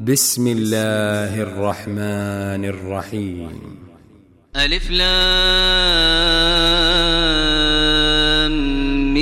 بسم الله الرحمن الرحيم. ألف لام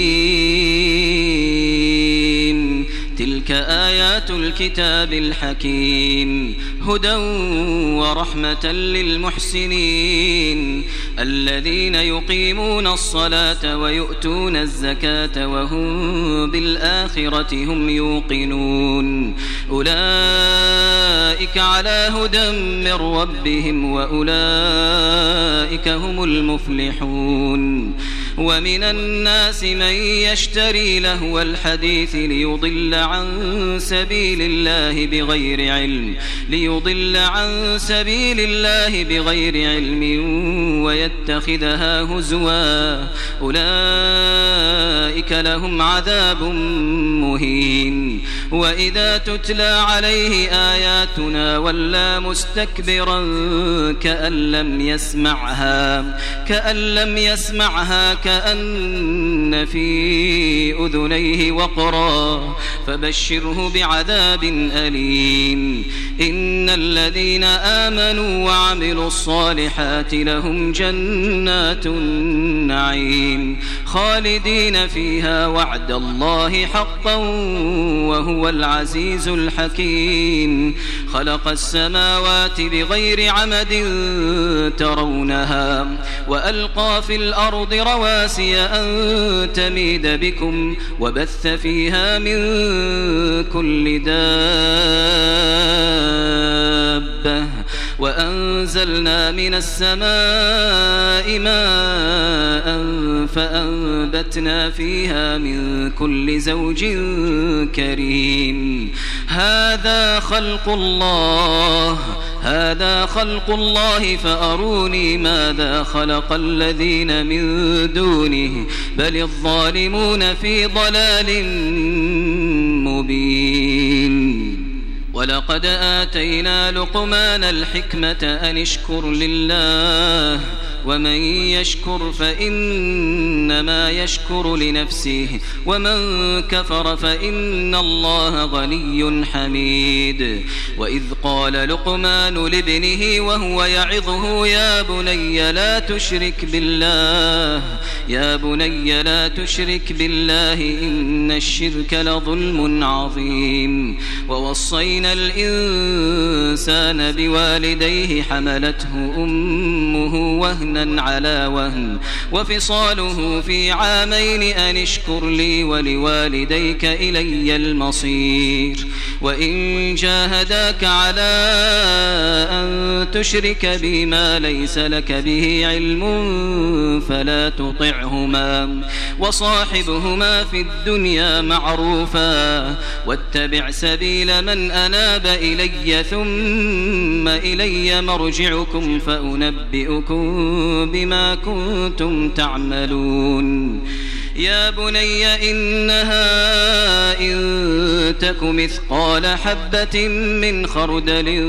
ميم. تلك آيات الكتاب الحكيم هدى ورحمة للمحسنين الذين يقيمون الصلاة ويؤتون الزكاة وهم بالآخرة هم يوقنون أولئك على هدى من ربهم وأولئك هم المفلحون. ومن الناس من يشتري لهو الحديث ليضل عن سبيل الله بغير علم ويتخذها هزوا أولئك لهم عذاب مهين. وإذا تتلى عليه آياتنا ولى مستكبرا كأن لم يسمعها كأن في أذنيه وقرا فبشره بعذاب أليم. إن الذين آمنوا وعملوا الصالحات لهم جنات النعيم خالدين فيها وعد الله حقا وهو العزيز الحكيم. خلق السماوات بغير عمد ترونها وألقى في الأرض رواسي أن تميد بكم وبث فيها من كل دابة وأنزلنا من السماء ماء فأنبتنا فيها من كل زوج كريم. هذا خلق الله فأروني ماذا خلق الذين من دونه بل الظالمون في ضلال مبين. ولقد آتينا لقمان الحكمة أن اشكر لله ومن يشكر فإنما يشكر لنفسه ومن كفر فإن الله غني حميد. وإذ قال لقمان لابنه وهو يعظه يا بني لا تشرك بالله إن الشرك لظلم عظيم. ووصينا الإنسان بوالديه حملته أمه وهنا على وهن وفصاله في عامين أن اشكر لي ولوالديك إلي المصير. وإن جاهداك على أن تشرك بي ما ليس لك به علم فلا تطعهما وصاحبهما في الدنيا معروفا واتبع سبيل من أناب إلي ثم إلي مرجعكم فأنبئكم بما كنتم تعملون. يا بني إنها إن تك مثقال حبة من خردل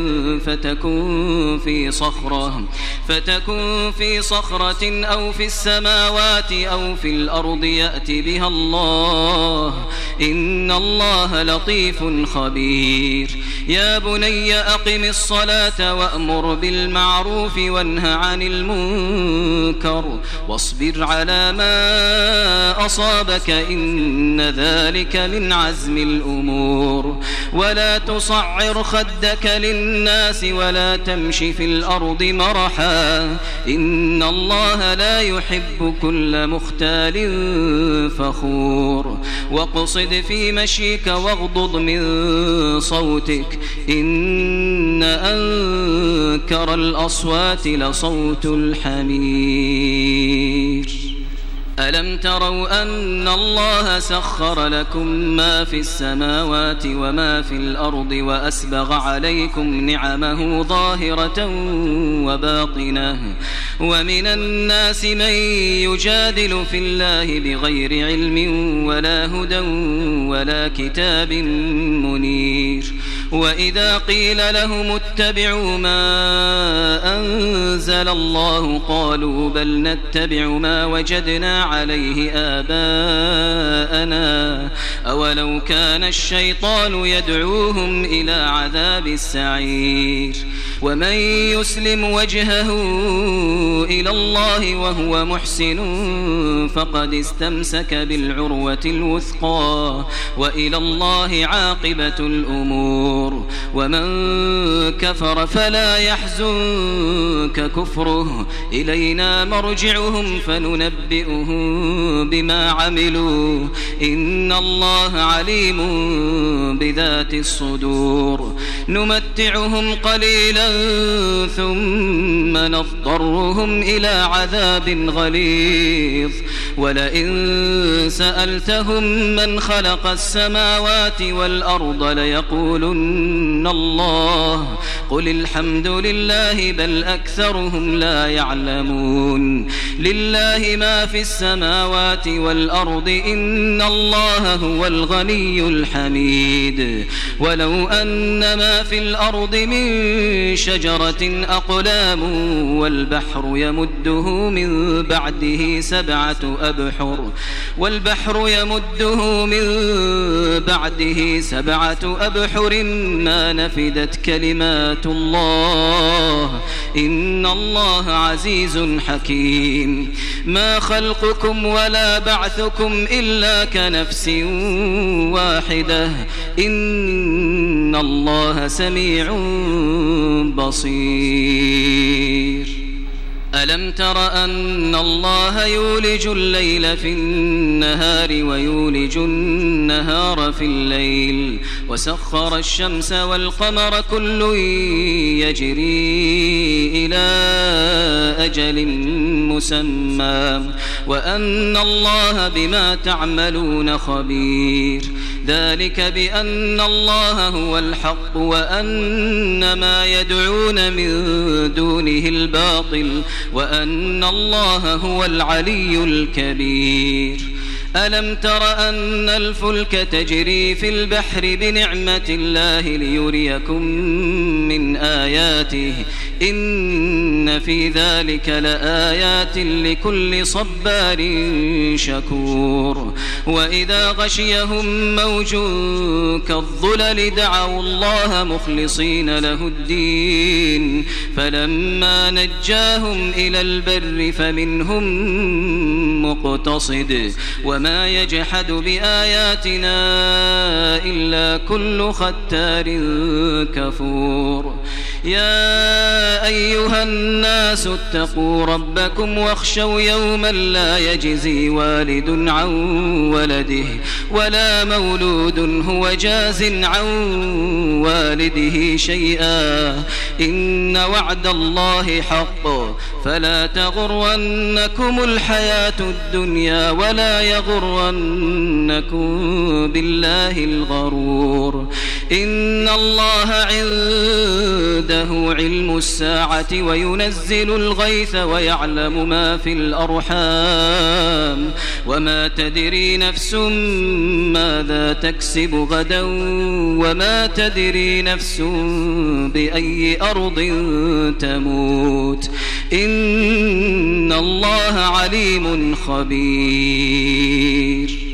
فتكن في صخرة أو في السماوات أو في الأرض يأت بها الله إن الله لطيف خبير. يا بني أقم الصلاة وأمر بالمعروف وانه عن المنكر واصبر على ما أصابك إن ذلك من عزم الأمور. ولا تصعر خدك للناس ولا تمش في الأرض مرحا إن الله لا يحب كل مختال فخور. واقصد في مشيك واغضض من صوتك إن أنكر الأصوات لصوت الحمير. ألم تروا أن الله سخر لكم ما في السماوات وما في الأرض وأسبغ عليكم نعمه ظاهرة وباطنة ومن الناس من يجادل في الله بغير علم ولا هدى ولا كتاب منير. وإذا قيل لهم اتبعوا ما أنزل الله قالوا بل نتبع ما وجدنا عليه آباءنا أولو كان الشيطان يدعوهم إلى عذاب السعير ومن يسلم وجهه إلى الله وهو محسن فقد استمسك بالعروة الوثقى وإلى الله عاقبة الأمور ومن كفر فلا يحزنك كفره إلينا مرجعهم فننبئهم بما عملوا إن الله عليم بذات الصدور نمتعهم قليلا ثم نضطرهم إلى عذاب غليظ ولئن سألتهم من خلق السماوات والأرض ليقولن الله قل الحمد لله بل أكثرهم لا يعلمون لله ما في السماوات والأرض إن الله هو الغني الحميد ولو أن ما في الأرض من شجرة أقلام والبحر يمده من بعده سبعة أبحر ما نفدت كلمات الله إن الله عزيز حكيم ما خلقكم ولا بعثكم إلا كنفس واحدة إن الله سميع بصير ألم تر أن الله يولج الليل في النهار ويولج النهار في الليل وسخر الشمس والقمر كل يجري إلى أجل مسمى وأن الله بما تعملون خبير ذلك بأن الله هو الحق وأن ما يدعون من دونه الباطل وأن الله هو العلي الكبير ألم تر أن الفلك تجري في البحر بنعمة الله ليريكم من آياته إن في ذلك لآيات لكل صبار شكور وإذا غشيهم موج كالظلل دعوا الله مخلصين له الدين فلما نجاهم إلى البر فمنهم مقتصد وما يجحد بآياتنا إلا كل ختار كفور يا أيها الناس اتقوا ربكم واخشوا يوما لا يجزي والد عن ولده ولا مولود هو جاز عن والده شيئا إن وعد الله حق فلا تغرنكم الحياة الدنيا ولا يغرنكم بالله الغرور إن الله عنده علم الساعة وينزل الغيث ويعلم ما في الأرحام وما تدري نفس ماذا تكسب غدا وما تدري نفس بأي أرض تموت إن الله عليم خبير